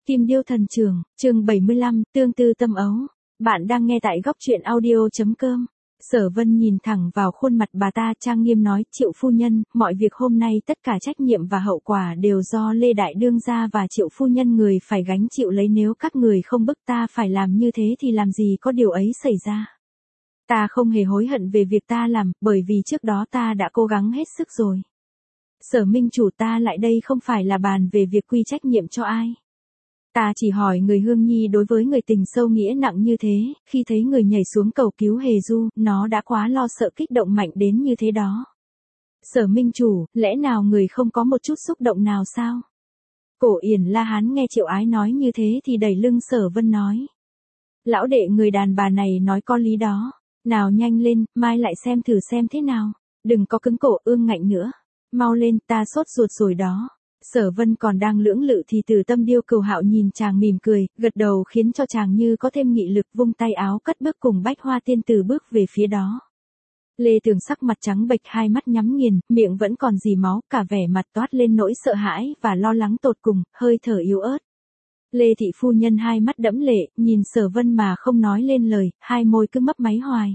Kim Điêu Thần Trưởng, chương 75, Tương tư tâm ấu. Bạn đang nghe tại góc truyện audio.com. Sở Vân nhìn thẳng vào khuôn mặt bà ta trang nghiêm nói, Triệu phu nhân, mọi việc hôm nay tất cả trách nhiệm và hậu quả đều do Lê Đại Đương gia và Triệu phu nhân người phải gánh chịu lấy, nếu các người không bức ta phải làm như thế thì làm gì có điều ấy xảy ra. Ta không hề hối hận về việc ta làm, bởi vì trước đó ta đã cố gắng hết sức rồi. Sở minh chủ, ta lại đây không phải là bàn về việc quy trách nhiệm cho ai. Ta chỉ hỏi người Hương Nhi đối với người tình sâu nghĩa nặng như thế, khi thấy người nhảy xuống cầu cứu Hề Du, nó đã quá lo sợ kích động mạnh đến như thế đó. Sở minh chủ, lẽ nào người không có một chút xúc động nào sao? Cổ Yển La Hán nghe Triệu Ái nói như thế thì đẩy lưng Sở Vân nói. Lão đệ, người đàn bà này nói có lý đó. Nào nhanh lên, mai lại xem thử xem thế nào. Đừng có cứng cổ ương ngạnh nữa. Mau lên, ta sốt ruột rồi đó. Sở Vân còn đang lưỡng lự thì Từ Tâm Điêu Cừu Hạo nhìn chàng mỉm cười, gật đầu khiến cho chàng như có thêm nghị lực, vung tay áo cất bước cùng Bách Hoa Tiên Tử bước về phía đó. Lê Tường sắc mặt trắng bệch, hai mắt nhắm nghiền, miệng vẫn còn rỉ máu, cả vẻ mặt toát lên nỗi sợ hãi và lo lắng tột cùng, hơi thở yếu ớt. Lê thị phu nhân hai mắt đẫm lệ, nhìn Sở Vân mà không nói lên lời, hai môi cứ mấp máy hoài.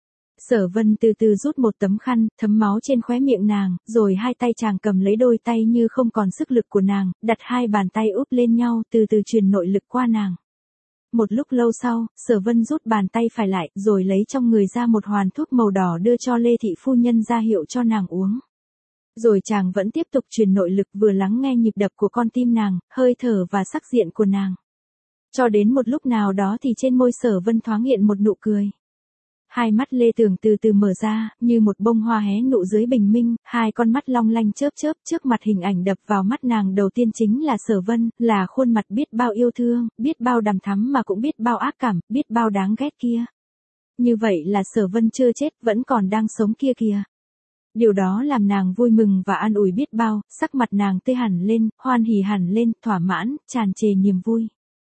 Sở Vân từ từ rút một tấm khăn, thấm máu trên khóe miệng nàng, rồi hai tay chàng cầm lấy đôi tay như không còn sức lực của nàng, đặt hai bàn tay úp lên nhau, từ từ truyền nội lực qua nàng. Một lúc lâu sau, Sở Vân rút bàn tay phải lại, rồi lấy trong người ra một hoàn thuốc màu đỏ đưa cho Lê thị phu nhân ra hiệu cho nàng uống. Rồi chàng vẫn tiếp tục truyền nội lực, vừa lắng nghe nhịp đập của con tim nàng, hơi thở và sắc diện của nàng. Cho đến một lúc nào đó thì trên môi Sở Vân thoáng hiện một nụ cười. Hai mắt Lê Tường từ từ mở ra, như một bông hoa hé nụ dưới bình minh, hai con mắt long lanh chớp chớp, trước mặt hình ảnh đập vào mắt nàng đầu tiên chính là Sở Vân, là khuôn mặt biết bao yêu thương, biết bao đằm thắm mà cũng biết bao ác cảm, biết bao đáng ghét kia. Như vậy là Sở Vân chưa chết, vẫn còn đang sống kia kìa. Điều đó làm nàng vui mừng và an ủi biết bao, sắc mặt nàng tươi hẳn lên, hoan hỉ hẳn lên, thỏa mãn, tràn trề niềm vui.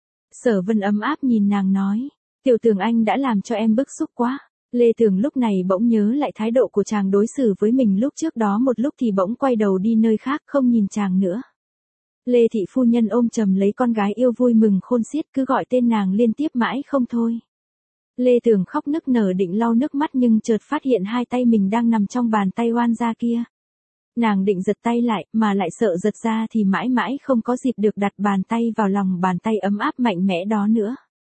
Sở Vân ấm áp nhìn nàng nói, Tiểu Tường anh đã làm cho em bức xúc quá. Lê Tường lúc này bỗng nhớ lại thái độ của chàng đối xử với mình lúc trước đó, một lúc thì bỗng quay đầu đi nơi khác, không nhìn chàng nữa. Lê thị phu nhân ôm chầm lấy con gái yêu, vui mừng khôn xiết, cứ gọi tên nàng liên tiếp mãi không thôi. Lê Tường khóc nức nở định lau nước mắt nhưng chợt phát hiện hai tay mình đang nằm trong bàn tay oan gia kia. Nàng định giật tay lại, mà lại sợ giật ra thì mãi mãi không có dịp được đặt bàn tay vào lòng bàn tay ấm áp mạnh mẽ đó nữa.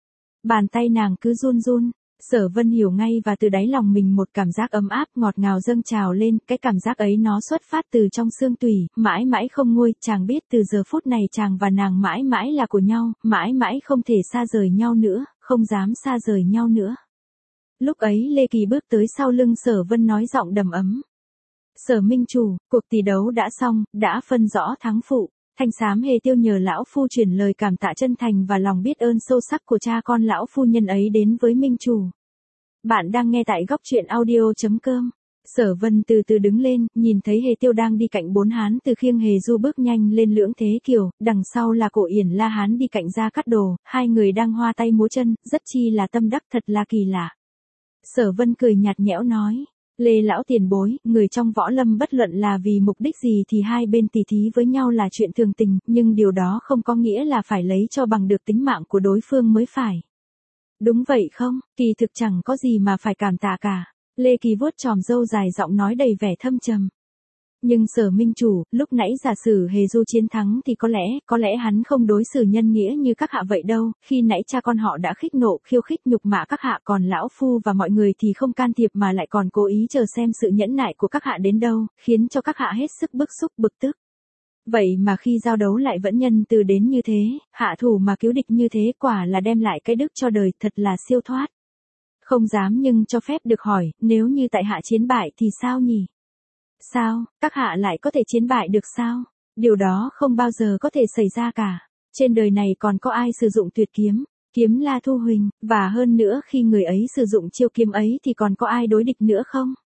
Bàn tay nàng cứ run run. Sở Vân hiểu ngay và từ đáy lòng mình một cảm giác ấm áp ngọt ngào dâng trào lên, cái cảm giác ấy nó xuất phát từ trong xương tủy, mãi mãi không nguôi, chàng biết từ giờ phút này chàng và nàng mãi mãi là của nhau, mãi mãi không thể xa rời nhau nữa, không dám xa rời nhau nữa. Lúc ấy Lê Kỳ bước tới sau lưng Sở Vân nói giọng đầm ấm. Sở minh chủ, cuộc tỷ đấu đã xong, đã phân rõ thắng phụ. Thanh Xám Hề Tiêu nhờ lão phu chuyển lời cảm tạ chân thành và lòng biết ơn sâu sắc của cha con lão phu nhân ấy đến với minh chủ. Bạn đang nghe tại góc truyện audio.com. Sở Vân từ từ đứng lên, nhìn thấy Hề Tiêu đang đi cạnh bốn hán từ khiêng Hề Du bước nhanh lên Lưỡng Thế Kiều, đằng sau là Cổ Yển La Hán đi cạnh Gia Cát Đồ, hai người đang hoa tay múa chân, rất chi là tâm đắc, thật là kỳ lạ. Sở Vân cười nhạt nhẽo nói. Lê lão tiền bối, người trong võ lâm bất luận là vì mục đích gì thì hai bên tỉ thí với nhau là chuyện thường tình, nhưng điều đó không có nghĩa là phải lấy cho bằng được tính mạng của đối phương mới phải. Đúng vậy không, kỳ thực chẳng có gì mà phải cảm tạ cả. Lê Kỳ vuốt chòm râu dài giọng nói đầy vẻ thâm trầm. Nhưng Sở minh chủ, lúc nãy giả sử Hề Du chiến thắng thì có lẽ hắn không đối xử nhân nghĩa như các hạ vậy đâu, khi nãy cha con họ đã khích nộ, khiêu khích nhục mạ các hạ, còn lão phu và mọi người thì không can thiệp mà lại còn cố ý chờ xem sự nhẫn nại của các hạ đến đâu, khiến cho các hạ hết sức bức xúc bực tức. Vậy mà khi giao đấu lại vẫn nhân từ đến như thế, hạ thủ mà cứu địch như thế, quả là đem lại cái đức cho đời, thật là siêu thoát. Không dám nhưng cho phép được hỏi, nếu như tại hạ chiến bại thì sao nhỉ? Sao, các hạ lại có thể chiến bại được sao? Điều đó không bao giờ có thể xảy ra cả. Trên đời này còn có ai sử dụng tuyệt kiếm, kiếm La Thu Huỳnh, và hơn nữa khi người ấy sử dụng chiêu kiếm ấy thì còn có ai đối địch nữa không?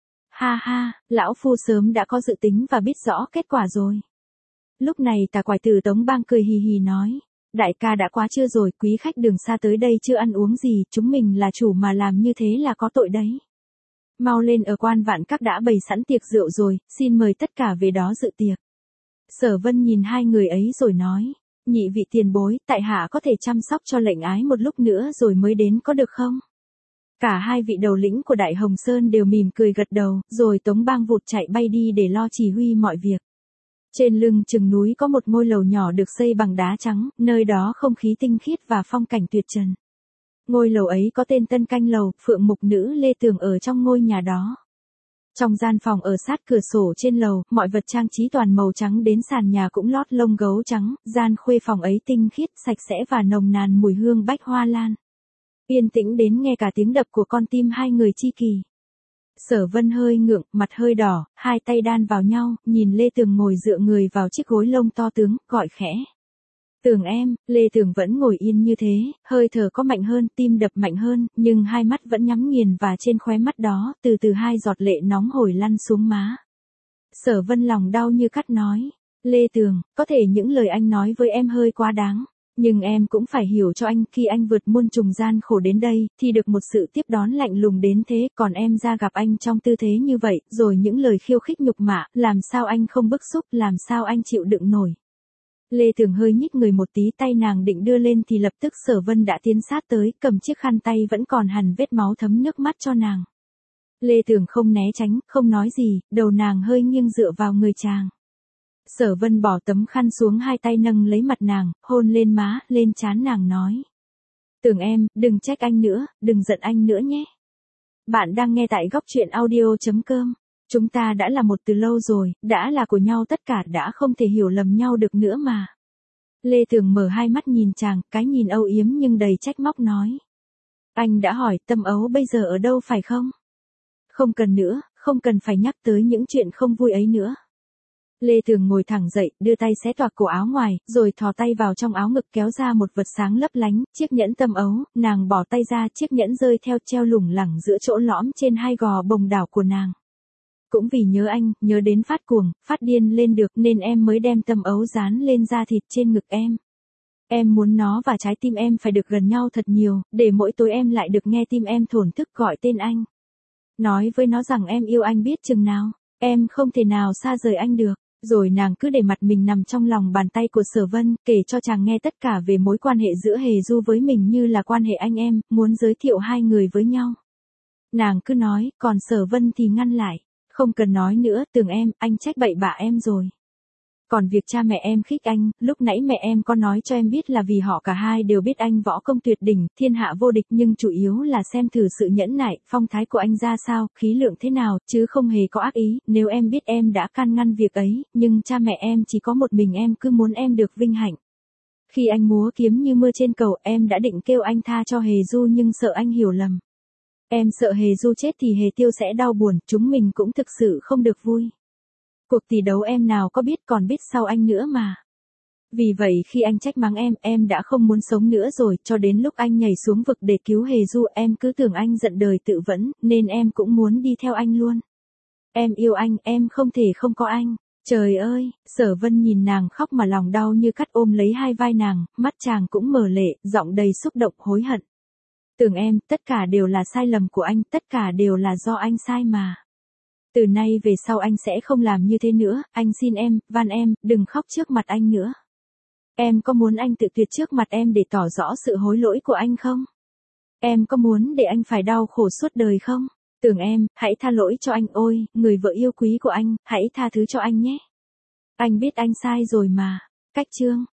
Ha ha, lão phu sớm đã có dự tính và biết rõ kết quả rồi. Lúc này Tà Quải Tử Tống Bang cười hì hì nói. Đại ca đã quá trưa rồi, quý khách đường xa tới đây chưa ăn uống gì, chúng mình là chủ mà làm như thế là có tội đấy. Mau lên, ở Quan Vạn Các đã bày sẵn tiệc rượu rồi, xin mời tất cả về đó dự tiệc. Sở Vân nhìn hai người ấy rồi nói. nhị vị tiền bối, tại hạ có thể chăm sóc cho lệnh ái một lúc nữa rồi mới đến có được không? Cả hai vị đầu lĩnh của Đại Hồng Sơn đều mỉm cười gật đầu, rồi Tống Bang vụt chạy bay đi để lo chỉ huy mọi việc. Trên lưng chừng núi có một ngôi lầu nhỏ được xây bằng đá trắng, nơi đó không khí tinh khiết và phong cảnh tuyệt trần. Ngôi lầu ấy có tên Tân Canh Lầu, phượng mục nữ Lê Tường ở trong ngôi nhà đó. Trong gian phòng ở sát cửa sổ trên lầu, mọi vật trang trí toàn màu trắng đến sàn nhà cũng lót lông gấu trắng, gian khuê phòng ấy tinh khiết, sạch sẽ và nồng nàn mùi hương bách hoa lan. Yên tĩnh đến nghe cả tiếng đập của con tim hai người chi kỷ. Sở Vân hơi ngượng, mặt hơi đỏ, hai tay đan vào nhau, nhìn Lê Tường ngồi dựa người vào chiếc gối lông to tướng, gọi khẽ. Tường em, Lê Tường vẫn ngồi yên như thế, hơi thở có mạnh hơn, tim đập mạnh hơn, nhưng hai mắt vẫn nhắm nghiền và trên khóe mắt đó, từ từ hai giọt lệ nóng hổi lăn xuống má. Sở Vân lòng đau như cắt nói. Lê Tường, có thể những lời anh nói với em hơi quá đáng. Nhưng em cũng phải hiểu cho anh, khi anh vượt muôn trùng gian khổ đến đây, thì được một sự tiếp đón lạnh lùng đến thế, còn em ra gặp anh trong tư thế như vậy, rồi những lời khiêu khích nhục mạ, làm sao anh không bức xúc, làm sao anh chịu đựng nổi. Lê Tường hơi nhích người một tí, tay nàng định đưa lên thì lập tức Sở Vân đã tiến sát tới, cầm chiếc khăn tay vẫn còn hằn vết máu thấm nước mắt cho nàng. Lê Tường không né tránh, không nói gì, đầu nàng hơi nghiêng dựa vào người chàng. Sở Vân bỏ tấm khăn xuống, hai tay nâng lấy mặt nàng, hôn lên má, lên trán nàng nói. Tường em, đừng trách anh nữa, đừng giận anh nữa nhé. Bạn đang nghe tại góc truyện audio.com. Chúng ta đã là một từ lâu rồi, đã là của nhau tất cả, đã không thể hiểu lầm nhau được nữa mà. Lê Tường mở hai mắt nhìn chàng, cái nhìn âu yếm nhưng đầy trách móc nói. Anh đã hỏi Tâm Ấu bây giờ ở đâu phải không? Không cần nữa, không cần phải nhắc tới những chuyện không vui ấy nữa. Lê Tường ngồi thẳng dậy, đưa tay xé toạc cổ áo ngoài, rồi thò tay vào trong áo ngực kéo ra một vật sáng lấp lánh, chiếc nhẫn Tâm Ấu, nàng bỏ tay ra, chiếc nhẫn rơi theo treo lủng lẳng giữa chỗ lõm trên hai gò bồng đảo của nàng. Cũng vì nhớ anh, nhớ đến phát cuồng, phát điên lên được nên em mới đem Tâm Ấu dán lên da thịt trên ngực em. Em muốn nó và trái tim em phải được gần nhau thật nhiều, để mỗi tối em lại được nghe tim em thổn thức gọi tên anh. Nói với nó rằng em yêu anh biết chừng nào, em không thể nào xa rời anh được. Rồi nàng cứ để mặt mình nằm trong lòng bàn tay của Sở Vân, kể cho chàng nghe tất cả về mối quan hệ giữa Hề Du với mình như là quan hệ anh em, muốn giới thiệu hai người với nhau. Nàng cứ nói, còn Sở Vân thì ngăn lại. Không cần nói nữa, Tường em, anh trách bậy bạ em rồi. Còn việc cha mẹ em khích anh, lúc nãy mẹ em có nói cho em biết là vì họ cả hai đều biết anh võ công tuyệt đỉnh, thiên hạ vô địch, nhưng chủ yếu là xem thử sự nhẫn nại, phong thái của anh ra sao, khí lượng thế nào, chứ không hề có ác ý. Nếu em biết em đã can ngăn việc ấy, nhưng cha mẹ em chỉ có một mình em, cứ muốn em được vinh hạnh. Khi anh múa kiếm như mưa trên cầu, em đã định kêu anh tha cho Hề Du nhưng sợ anh hiểu lầm. Em sợ Hề Du chết thì Hề Tiêu sẽ đau buồn, chúng mình cũng thực sự không được vui. Cuộc tỷ đấu em nào có biết, còn biết sau anh nữa mà. Vì vậy khi anh trách mắng em đã không muốn sống nữa rồi, cho đến lúc anh nhảy xuống vực để cứu Hề Du, em cứ tưởng anh giận đời tự vẫn, nên em cũng muốn đi theo anh luôn. Em yêu anh, em không thể không có anh. Trời ơi, Sở Vân nhìn nàng khóc mà lòng đau như cắt, ôm lấy hai vai nàng, mắt chàng cũng mở lệ, giọng đầy xúc động hối hận. Tưởng em, tất cả đều là sai lầm của anh, tất cả đều là do anh sai mà. Từ nay về sau anh sẽ không làm như thế nữa, anh xin em, van em, đừng khóc trước mặt anh nữa. Em có muốn anh tự tuyệt trước mặt em để tỏ rõ sự hối lỗi của anh không? Em có muốn để anh phải đau khổ suốt đời không? Tưởng em, hãy tha lỗi cho anh, ôi, người vợ yêu quý của anh, hãy tha thứ cho anh nhé. Anh biết anh sai rồi mà. Cách chương